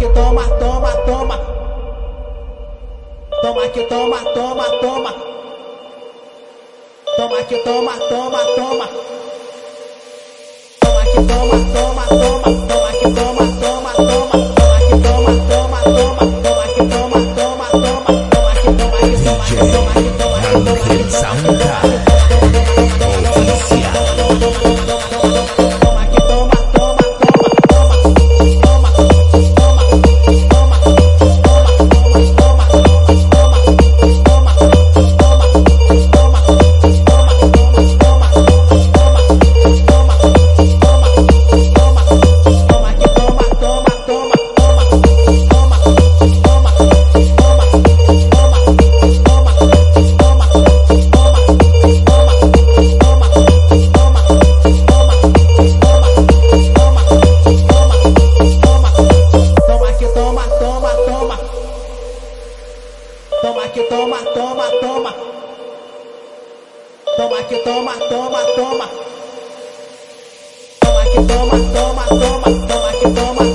que toma, toma, toma. Toma que toma, toma, toma. Toma que toma, toma, toma. Toma que toma, toma, toma. Toma que toma, toma, toma. Toma que toma, toma, toma. Toma que toma, toma, toma. Toma que toma, que toma, que toma, que toma, que toma, que toma que toma, toma, toma. Toma que toma, toma, toma. Toma que toma, toma, toma. Toma que toma.